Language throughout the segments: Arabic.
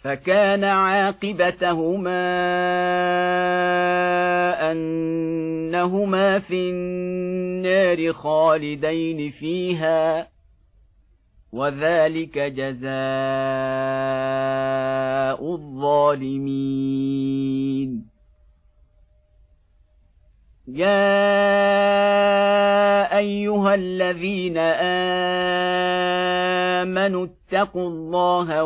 فكان عاقبتهما أنهما في النار خالدين فيها، وذلك جزاء الظالمين. يا أيها الذين آمنوا اتقوا الله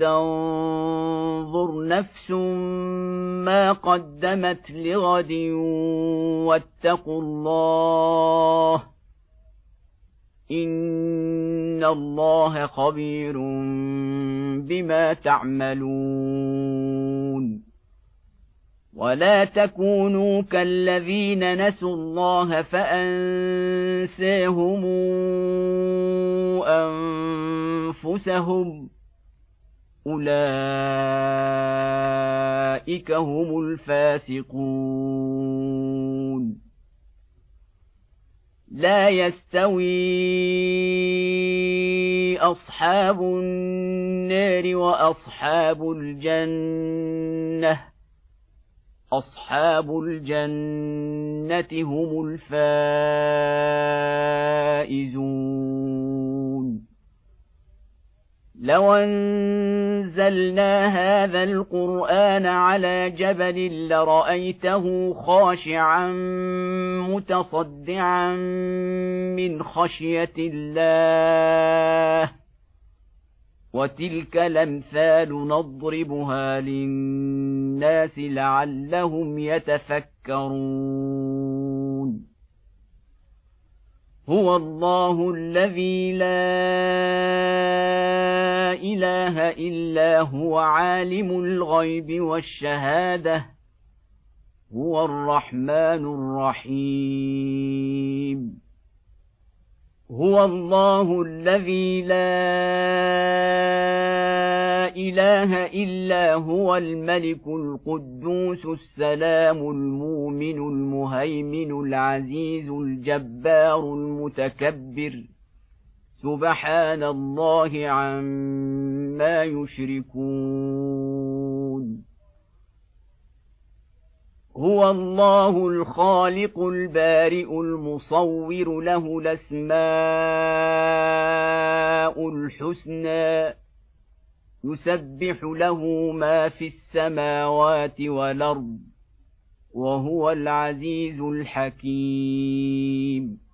ولتنظر نفس ما قدمت لغد واتقوا الله إن الله خبير بما تعملون. ولا تكونوا كالذين نسوا الله فأنساهم أنفسهم أولئك هم الفاسقون. لا يستوي أصحاب النار وأصحاب الجنة، أصحاب الجنة هم الفائزون. لو أنزلنا هذا القرآن على جبل لرأيته خاشعا متصدعا من خشية الله، وتلك الأمثال نضربها للناس لعلهم يتفكرون. هو الله الذي لا إله إلا هو عالم الغيب والشهادة، هو الرحمن الرحيم. هو الله الذي لا إله إلا هو الملك القدوس السلام المؤمن المهيمن العزيز الجبار المتكبر، سبحان الله عما يشركون. هو الله الخالق البارئ المصور، له الأسماء الحسنى، يسبح له ما في السماوات والأرض، وهو العزيز الحكيم.